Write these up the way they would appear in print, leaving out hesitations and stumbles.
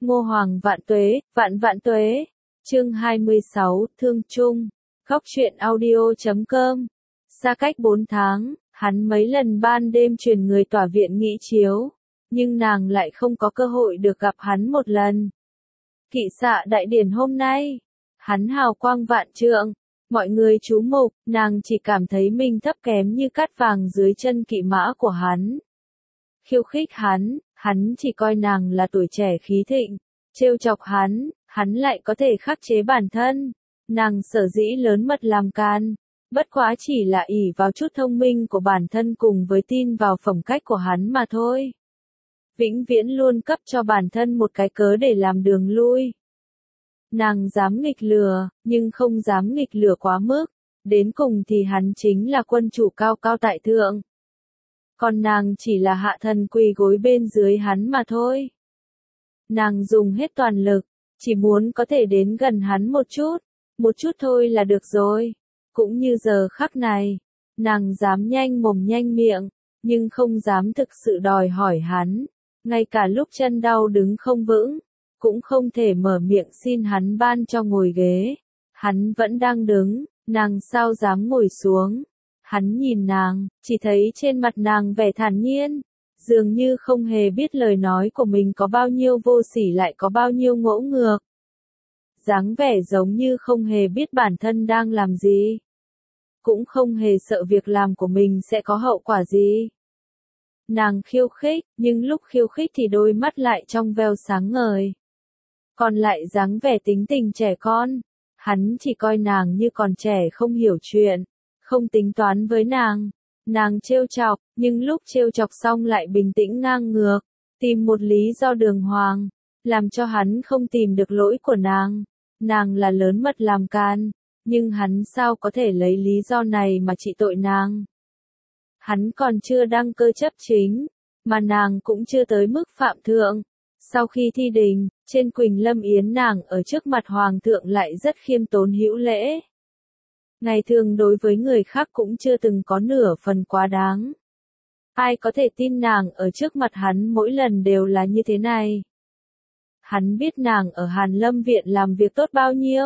Ngô Hoàng vạn tuế, vạn vạn tuế. Chương 26, Thương Chung. Góc truyện audio.com. Xa cách 4 tháng, hắn mấy lần ban đêm truyền người tỏa viện nghị chiếu, nhưng nàng lại không có cơ hội được gặp hắn một lần. Kỵ xạ đại điển hôm nay, hắn hào quang vạn trượng, mọi người chú mục, nàng chỉ cảm thấy mình thấp kém như cát vàng dưới chân kỵ mã của hắn. Khiêu khích hắn chỉ coi nàng là tuổi trẻ khí thịnh, trêu chọc hắn lại có thể khắc chế bản thân. Nàng sở dĩ lớn mật làm can, bất quá chỉ là ỷ vào chút thông minh của bản thân cùng với tin vào phẩm cách của hắn mà thôi. Vĩnh viễn luôn cấp cho bản thân một cái cớ để làm đường lui. Nàng dám nghịch lừa, nhưng không dám nghịch lừa quá mức, đến cùng thì hắn chính là quân chủ cao cao tại thượng. Còn nàng chỉ là hạ thần quỳ gối bên dưới hắn mà thôi. Nàng dùng hết toàn lực, chỉ muốn có thể đến gần hắn một chút thôi là được rồi. Cũng như giờ khắc này, nàng dám nhanh mồm nhanh miệng, nhưng không dám thực sự đòi hỏi hắn. Ngay cả lúc chân đau đứng không vững, cũng không thể mở miệng xin hắn ban cho ngồi ghế. Hắn vẫn đang đứng, nàng sao dám ngồi xuống. Hắn nhìn nàng, chỉ thấy trên mặt nàng vẻ thản nhiên, dường như không hề biết lời nói của mình có bao nhiêu vô sỉ lại có bao nhiêu ngỗ ngược. Dáng vẻ giống như không hề biết bản thân đang làm gì, cũng không hề sợ việc làm của mình sẽ có hậu quả gì. Nàng khiêu khích, nhưng lúc khiêu khích thì đôi mắt lại trong veo sáng ngời. Còn lại dáng vẻ tính tình trẻ con, hắn chỉ coi nàng như còn trẻ không hiểu chuyện, không tính toán với nàng. Nàng trêu chọc, nhưng lúc trêu chọc xong lại bình tĩnh ngang ngược, tìm một lý do đường hoàng, làm cho hắn không tìm được lỗi của nàng. Nàng là lớn mật làm can, nhưng hắn sao có thể lấy lý do này mà trị tội nàng. Hắn còn chưa đăng cơ chấp chính, mà nàng cũng chưa tới mức phạm thượng. Sau khi thi đình, trên Quỳnh Lâm Yến nàng ở trước mặt hoàng thượng lại rất khiêm tốn hữu lễ. Ngày thường đối với người khác cũng chưa từng có nửa phần quá đáng. Ai có thể tin nàng ở trước mặt hắn mỗi lần đều là như thế này. Hắn biết nàng ở Hàn Lâm Viện làm việc tốt bao nhiêu.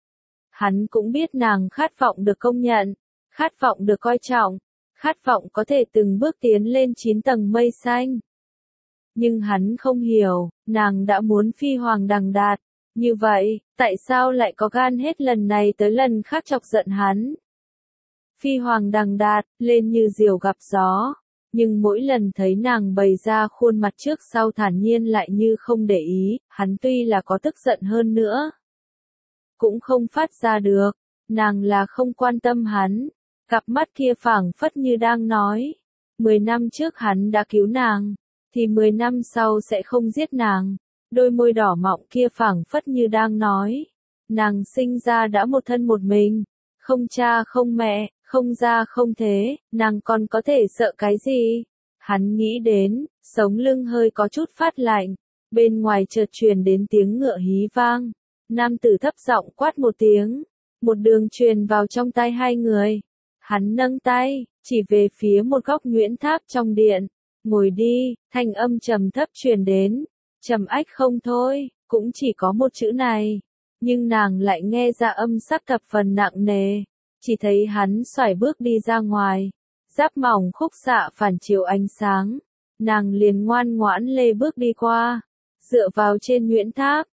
Hắn cũng biết nàng khát vọng được công nhận, khát vọng được coi trọng, khát vọng có thể từng bước tiến lên 9 tầng mây xanh. Nhưng hắn không hiểu, nàng đã muốn phi hoàng đằng đạt. Như vậy, tại sao lại có gan hết lần này tới lần khác chọc giận hắn? Phi hoàng đằng đạt, lên như diều gặp gió. Nhưng mỗi lần thấy nàng bày ra khuôn mặt trước sau thản nhiên lại như không để ý, hắn tuy là có tức giận hơn nữa, cũng không phát ra được, nàng là không quan tâm hắn. Cặp mắt kia phảng phất như đang nói, 10 năm trước hắn đã cứu nàng, thì 10 năm sau sẽ không giết nàng. Đôi môi đỏ mọng kia phảng phất như đang nói, nàng sinh ra đã một thân một mình, không cha không mẹ, không gia không thế, nàng còn có thể sợ cái gì? Hắn nghĩ đến, sống lưng hơi có chút phát lạnh, bên ngoài chợt truyền đến tiếng ngựa hí vang, nam tử thấp giọng quát một tiếng, một đường truyền vào trong tai hai người. Hắn nâng tay, chỉ về phía một góc nhuyễn tháp trong điện, ngồi đi, thanh âm trầm thấp truyền đến, trầm ách không thôi, cũng chỉ có một chữ này, nhưng nàng lại nghe ra âm sắc thập phần nặng nề. Chỉ thấy hắn xoải bước đi ra ngoài, giáp mỏng khúc xạ phản chiếu ánh sáng, nàng liền ngoan ngoãn lê bước đi qua, dựa vào trên nhuyễn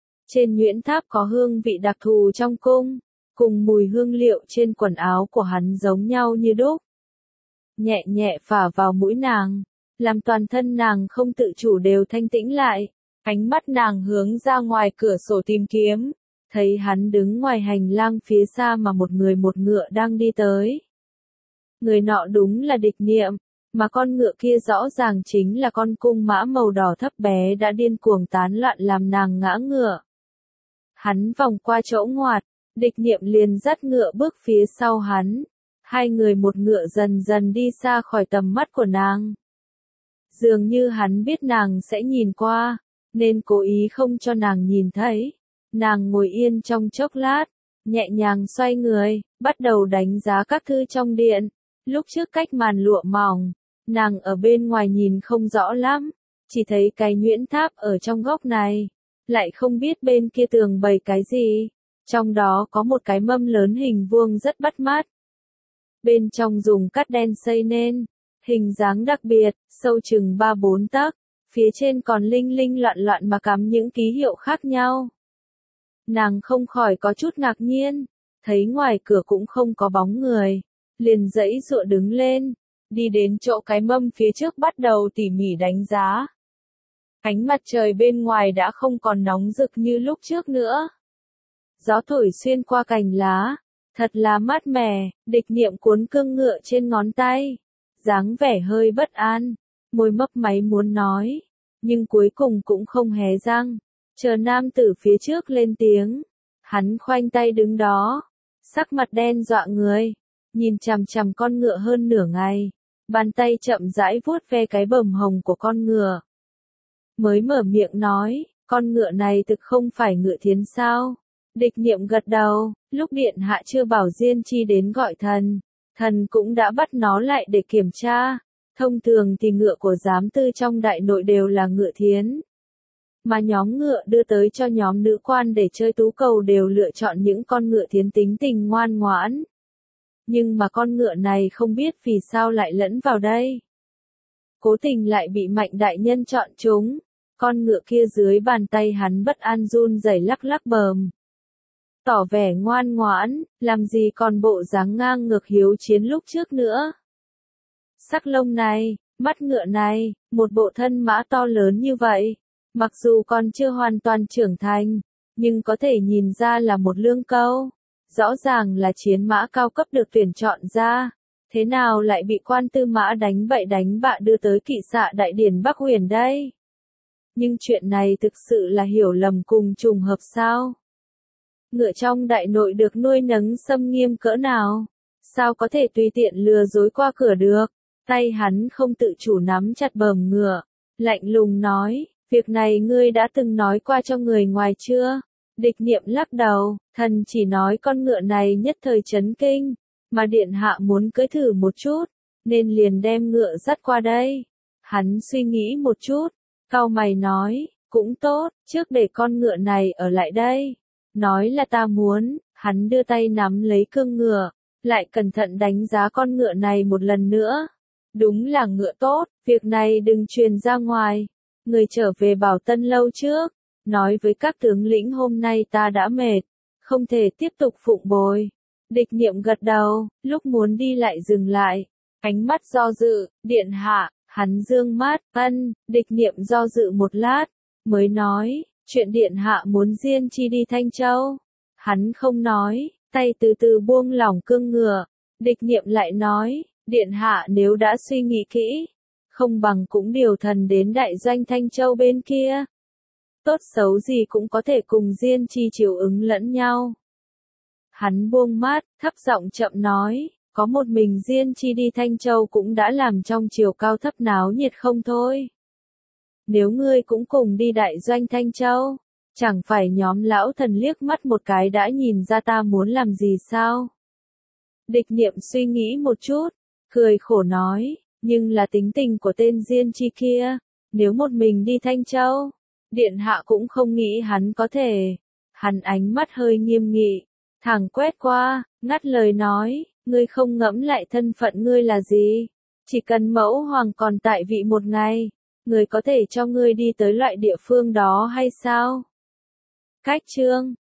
tháp có hương vị đặc thù trong cung, cùng mùi hương liệu trên quần áo của hắn giống nhau như đúc. Nhẹ nhẹ phả vào mũi nàng, làm toàn thân nàng không tự chủ đều thanh tĩnh lại, ánh mắt nàng hướng ra ngoài cửa sổ tìm kiếm. Thấy hắn đứng ngoài hành lang phía xa mà một người một ngựa đang đi tới. Người nọ đúng là Địch Niệm, mà con ngựa kia rõ ràng chính là con cung mã màu đỏ thấp bé đã điên cuồng tán loạn làm nàng ngã ngựa. Hắn vòng qua chỗ ngoặt, Địch Niệm liền dắt ngựa bước phía sau hắn. Hai người một ngựa dần dần đi xa khỏi tầm mắt của nàng. Dường như hắn biết nàng sẽ nhìn qua, nên cố ý không cho nàng nhìn thấy. Nàng ngồi yên trong chốc lát, nhẹ nhàng xoay người, bắt đầu đánh giá các thư trong điện. Lúc trước cách màn lụa mỏng, nàng ở bên ngoài nhìn không rõ lắm, chỉ thấy cái nhuyễn tháp ở trong góc này. lại không biết bên kia tường bày cái gì. Trong đó có một cái mâm lớn hình vuông rất bắt mắt. Bên trong dùng cát đen xây nên, hình dáng đặc biệt, sâu chừng 3-4 tấc, phía trên còn linh linh loạn loạn mà cắm những ký hiệu khác nhau. Nàng không khỏi có chút ngạc nhiên, thấy ngoài cửa cũng không có bóng người, liền giãy giụa đứng lên, đi đến chỗ cái mâm phía trước bắt đầu tỉ mỉ đánh giá. Ánh mặt trời bên ngoài đã không còn nóng rực như lúc trước nữa. Gió thổi xuyên qua cành lá, thật là mát mẻ, Địch Niệm cuốn cương ngựa trên ngón tay, dáng vẻ hơi bất an, môi mấp máy muốn nói, nhưng cuối cùng cũng không hé răng, chờ nam tử phía trước lên tiếng. Hắn khoanh tay đứng đó, sắc mặt đen dọa người, nhìn chằm chằm con ngựa hơn nửa ngày, bàn tay chậm rãi vuốt ve cái bờm hồng của con ngựa. Mới mở miệng nói, con ngựa này thực không phải ngựa thiến sao? Địch Niệm gật đầu, lúc điện hạ chưa bảo Diên Chi đến gọi thần, thần cũng đã bắt nó lại để kiểm tra. Thông thường thì ngựa của giám tư trong đại nội đều là ngựa thiến. Mà nhóm ngựa đưa tới cho nhóm nữ quan để chơi tú cầu đều lựa chọn những con ngựa thiến tính tình ngoan ngoãn. Nhưng mà con ngựa này không biết vì sao lại lẫn vào đây. Cố tình lại bị Mạnh đại nhân chọn chúng. Con ngựa kia dưới bàn tay hắn bất an run rẩy lắc lắc bờm. Tỏ vẻ ngoan ngoãn, làm gì còn bộ dáng ngang ngược hiếu chiến lúc trước nữa. Sắc lông này, mắt ngựa này, một bộ thân mã to lớn như vậy, mặc dù còn chưa hoàn toàn trưởng thành, nhưng có thể nhìn ra là một lương câu. Rõ ràng là chiến mã cao cấp được tuyển chọn ra, thế nào lại bị quan tư mã đánh bậy đánh bạ đưa tới kỵ xạ đại điển Bắc Huyền đây? Nhưng chuyện này thực sự là hiểu lầm cùng trùng hợp sao? Ngựa trong đại nội được nuôi nấng xâm nghiêm cỡ nào? Sao có thể tùy tiện lừa dối qua cửa được? Tay hắn không tự chủ nắm chặt bờm ngựa, lạnh lùng nói, việc này ngươi đã từng nói qua cho người ngoài chưa? Địch Niệm lắc đầu, thần chỉ nói con ngựa này nhất thời chấn kinh, mà điện hạ muốn cưỡi thử một chút, nên liền đem ngựa dắt qua đây. Hắn suy nghĩ một chút, cau mày nói, cũng tốt, trước để con ngựa này ở lại đây. Nói là ta muốn, hắn đưa tay nắm lấy cương ngựa, lại cẩn thận đánh giá con ngựa này một lần nữa. Đúng là ngựa tốt, việc này đừng truyền ra ngoài. Người trở về Bảo Tân lâu trước, nói với các tướng lĩnh hôm nay ta đã mệt, không thể tiếp tục phụng bồi. Địch Niệm gật đầu, lúc muốn đi lại dừng lại, ánh mắt do dự, điện hạ, hắn dương mắt, Địch Niệm do dự một lát, mới nói, chuyện điện hạ muốn Diên Chi đi Thanh Châu. Hắn không nói, tay từ từ buông lỏng cương ngựa, Địch Niệm lại nói, điện hạ nếu đã suy nghĩ kỹ, không bằng cũng điều thần đến đại doanh Thanh Châu bên kia. Tốt xấu gì cũng có thể cùng Diên Chi chiều ứng lẫn nhau. Hắn buông mắt, thấp giọng chậm nói, có một mình Diên Chi đi Thanh Châu cũng đã làm trong triều cao thấp náo nhiệt không thôi. Nếu ngươi cũng cùng đi đại doanh Thanh Châu, chẳng phải nhóm lão thần liếc mắt một cái đã nhìn ra ta muốn làm gì sao? Địch Niệm suy nghĩ một chút, cười khổ nói, nhưng là tính tình của tên Diên Chi kia, nếu một mình đi Thanh Châu, điện hạ cũng không nghĩ hắn có thể. Hắn ánh mắt hơi nghiêm nghị, thẳng quét qua, ngắt lời nói, ngươi không ngẫm lại thân phận ngươi là gì? Chỉ cần mẫu hoàng còn tại vị một ngày, người có thể cho ngươi đi tới loại địa phương đó hay sao? Cách chương